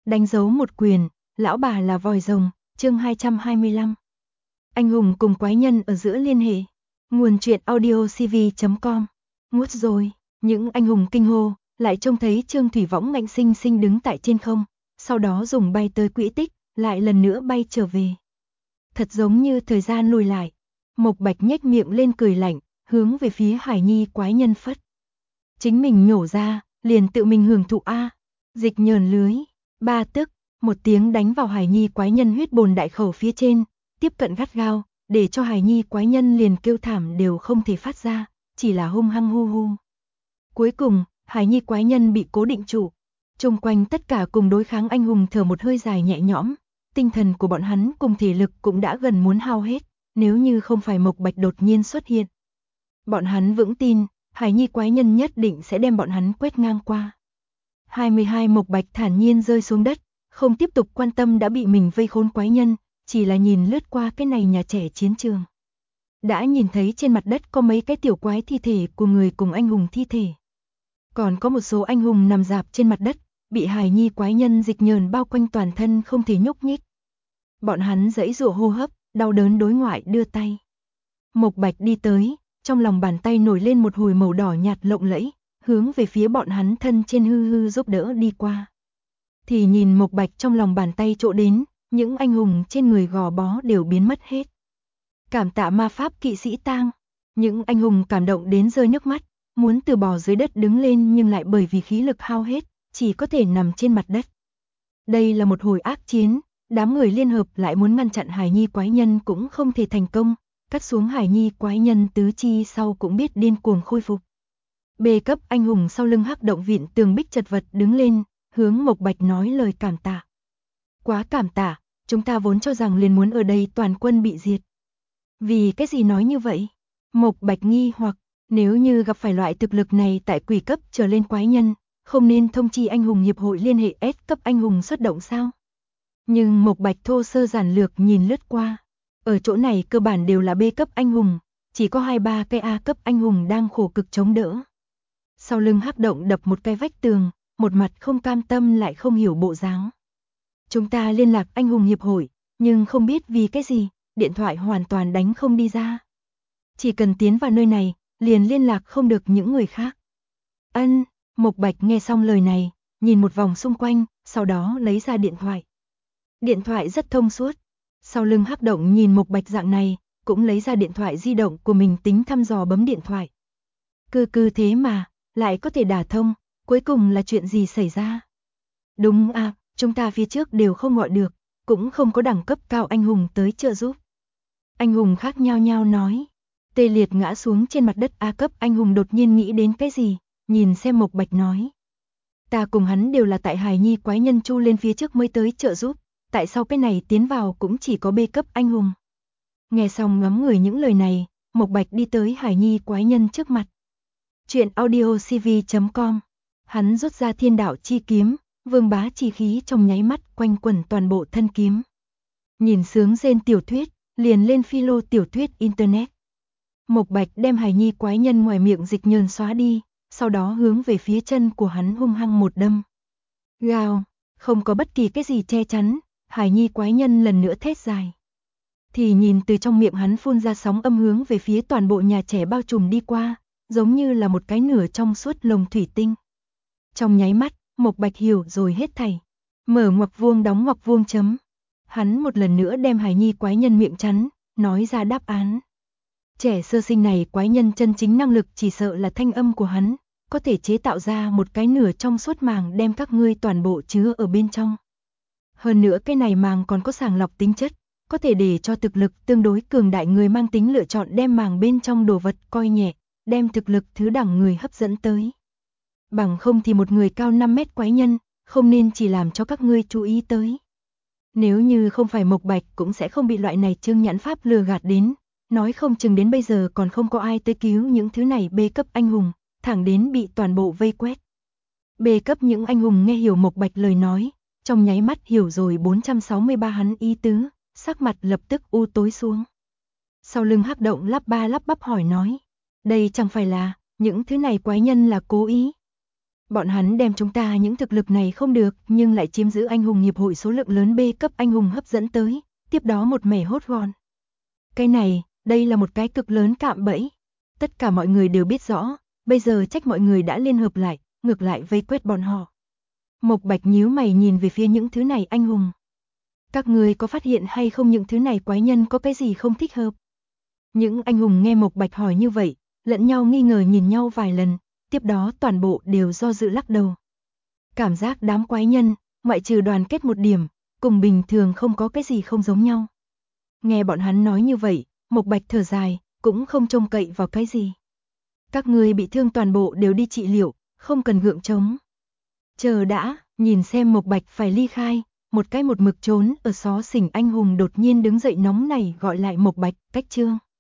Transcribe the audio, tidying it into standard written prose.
Đánh dấu một quyền, lão bà là vòi rồng, chương 225. Anh hùng cùng quái nhân ở giữa liên hệ. Nguồn truyện audiocv.com. Ngút rồi, những anh hùng kinh hô, lại trông thấy Trương Thủy Võng ngạnh sinh sinh đứng tại trên không, sau đó dùng bay tới quỹ tích, lại lần nữa bay trở về. Thật giống như thời gian lùi lại. Mộc Bạch nhếch miệng lên cười lạnh, hướng về phía Hải Nhi quái nhân phất. Chính mình nhổ ra, liền tự mình hưởng thụ a. Dịch nhờn lưới, ba tức, một tiếng đánh vào Hải Nhi quái nhân huyết bồn đại khẩu phía trên, tiếp cận gắt gao, để cho Hải Nhi quái nhân liền kêu thảm đều không thể phát ra, chỉ là hung hăng hu hu. Cuối cùng, Hải Nhi quái nhân bị cố định trụ. Xung quanh tất cả cùng đối kháng anh hùng thở một hơi dài nhẹ nhõm, tinh thần của bọn hắn cùng thể lực cũng đã gần muốn hao hết, nếu như không phải Mộc Bạch đột nhiên xuất hiện. Bọn hắn vững tin, Hải Nhi quái nhân nhất định sẽ đem bọn hắn quét ngang qua. 22 Mộc Bạch thản nhiên rơi xuống đất, không tiếp tục quan tâm đã bị mình vây khốn quái nhân, chỉ là nhìn lướt qua cái này nhà trẻ chiến trường. Đã nhìn thấy trên mặt đất có mấy cái tiểu quái thi thể của người cùng anh hùng thi thể. Còn có một số anh hùng nằm rạp trên mặt đất, bị Hải Nhi quái nhân dịch nhờn bao quanh toàn thân không thể nhúc nhích. Bọn hắn giãy giụa hô hấp, đau đớn đối ngoại đưa tay. Mộc Bạch đi tới, trong lòng bàn tay nổi lên một hồi màu đỏ nhạt lộng lẫy, hướng về phía bọn hắn thân trên hư hư giúp đỡ đi qua. Thì nhìn Mộc Bạch trong lòng bàn tay chỗ đến, những anh hùng trên người gò bó đều biến mất hết. Cảm tạ ma pháp kỵ sĩ tang, những anh hùng cảm động đến rơi nước mắt, muốn từ bò dưới đất đứng lên nhưng lại bởi vì khí lực hao hết, chỉ có thể nằm trên mặt đất. Đây là một hồi ác chiến, đám người liên hợp lại muốn ngăn chặn Hải Nhi quái nhân cũng không thể thành công, cắt xuống Hải Nhi quái nhân tứ chi sau cũng biết điên cuồng khôi phục. B cấp anh hùng sau lưng hắc động viện tường bích chật vật đứng lên, hướng Mộc Bạch nói lời cảm tạ. Quá cảm tạ, chúng ta vốn cho rằng liền muốn ở đây toàn quân bị diệt. Vì cái gì nói như vậy? Mộc Bạch nghi hoặc, nếu như gặp phải loại thực lực này tại quỷ cấp trở lên quái nhân, không nên thông chi anh hùng hiệp hội liên hệ S cấp anh hùng xuất động sao? Nhưng Mộc Bạch thô sơ giản lược nhìn lướt qua. Ở chỗ này cơ bản đều là B cấp anh hùng, chỉ có 2-3 cái A cấp anh hùng đang khổ cực chống đỡ. Sau lưng hắc động đập một cái vách tường, một mặt không cam tâm lại không hiểu bộ dáng. Chúng ta liên lạc anh hùng hiệp hội, nhưng không biết vì cái gì, điện thoại hoàn toàn đánh không đi ra. Chỉ cần tiến vào nơi này, liền liên lạc không được những người khác. Ân, Mộc Bạch nghe xong lời này, nhìn một vòng xung quanh, sau đó lấy ra điện thoại. Điện thoại rất thông suốt. Sau lưng hắc động nhìn Mộc Bạch dạng này, cũng lấy ra điện thoại di động của mình tính thăm dò bấm điện thoại. Cứ thế mà, lại có thể đả thông, cuối cùng là chuyện gì xảy ra? Đúng à, chúng ta phía trước đều không gọi được, cũng không có đẳng cấp cao anh hùng tới trợ giúp. Anh hùng khác nhao nhao nói. Tê liệt ngã xuống trên mặt đất A cấp anh hùng đột nhiên nghĩ đến cái gì, nhìn xem Mộc Bạch nói. Ta cùng hắn đều là tại Hải Nhi quái nhân chu lên phía trước mới tới trợ giúp, tại sao cái này tiến vào cũng chỉ có B cấp anh hùng. Nghe xong ngắm người những lời này, Mộc Bạch đi tới Hải Nhi quái nhân trước mặt. Chuyện audiocv.com. Hắn rút ra thiên đạo chi kiếm, vương bá chi khí trong nháy mắt quanh quẩn toàn bộ thân kiếm. Nhìn sướng rên tiểu thuyết, liền lên philo tiểu thuyết internet. Mộc Bạch đem Hải Nhi quái nhân ngoài miệng dịch nhờn xóa đi, sau đó hướng về phía chân của hắn hung hăng một đâm. Gào, không có bất kỳ cái gì che chắn, Hải Nhi quái nhân lần nữa thét dài. Thì nhìn từ trong miệng hắn phun ra sóng âm hướng về phía toàn bộ nhà trẻ bao trùm đi qua, giống như là một cái nửa trong suốt lồng thủy tinh. Trong nháy mắt, Mộc Bạch hiểu rồi hết thảy. Mở ngoặc vuông đóng ngoặc vuông chấm. Hắn một lần nữa đem Hải Nhi quái nhân miệng chắn, nói ra đáp án. Trẻ sơ sinh này quái nhân chân chính năng lực chỉ sợ là thanh âm của hắn, có thể chế tạo ra một cái nửa trong suốt màng đem các ngươi toàn bộ chứa ở bên trong. Hơn nữa cái này màng còn có sàng lọc tính chất, có thể để cho thực lực tương đối cường đại người mang tính lựa chọn đem màng bên trong đồ vật coi nhẹ, đem thực lực thứ đẳng người hấp dẫn tới. Bằng không thì một người cao 5 mét quái nhân, không nên chỉ làm cho các ngươi chú ý tới. Nếu như không phải Mộc Bạch cũng sẽ không bị loại này trương nhãn pháp lừa gạt đến, nói không chừng đến bây giờ còn không có ai tới cứu những thứ này B cấp anh hùng, thẳng đến bị toàn bộ vây quét. B cấp những anh hùng nghe hiểu Mộc Bạch lời nói, trong nháy mắt hiểu rồi 463 hắn ý tứ, sắc mặt lập tức u tối xuống. Sau lưng hắc động lắp ba lắp bắp hỏi nói, đây chẳng phải là, những thứ này quái nhân là cố ý. Bọn hắn đem chúng ta những thực lực này không được, nhưng lại chiếm giữ anh hùng hiệp hội số lượng lớn B cấp anh hùng hấp dẫn tới, tiếp đó một mẻ hốt gọn. Cái này, đây là một cái cực lớn cạm bẫy. Tất cả mọi người đều biết rõ, bây giờ trách mọi người đã liên hợp lại, ngược lại vây quét bọn họ. Mộc Bạch nhíu mày nhìn về phía những thứ này anh hùng. Các người có phát hiện hay không những thứ này quái nhân có cái gì không thích hợp? Những anh hùng nghe Mộc Bạch hỏi như vậy, lẫn nhau nghi ngờ nhìn nhau vài lần, tiếp đó toàn bộ đều do dự lắc đầu. Cảm giác đám quái nhân, ngoại trừ đoàn kết một điểm, cùng bình thường không có cái gì không giống nhau. Nghe bọn hắn nói như vậy, Mộc Bạch thở dài, cũng không trông cậy vào cái gì. Các người bị thương toàn bộ đều đi trị liệu, không cần gượng chống. Chờ đã, nhìn xem Mộc Bạch phải ly khai, một mực trốn ở xó xỉnh anh hùng đột nhiên đứng dậy nóng nảy gọi lại Mộc Bạch, Cách Trương.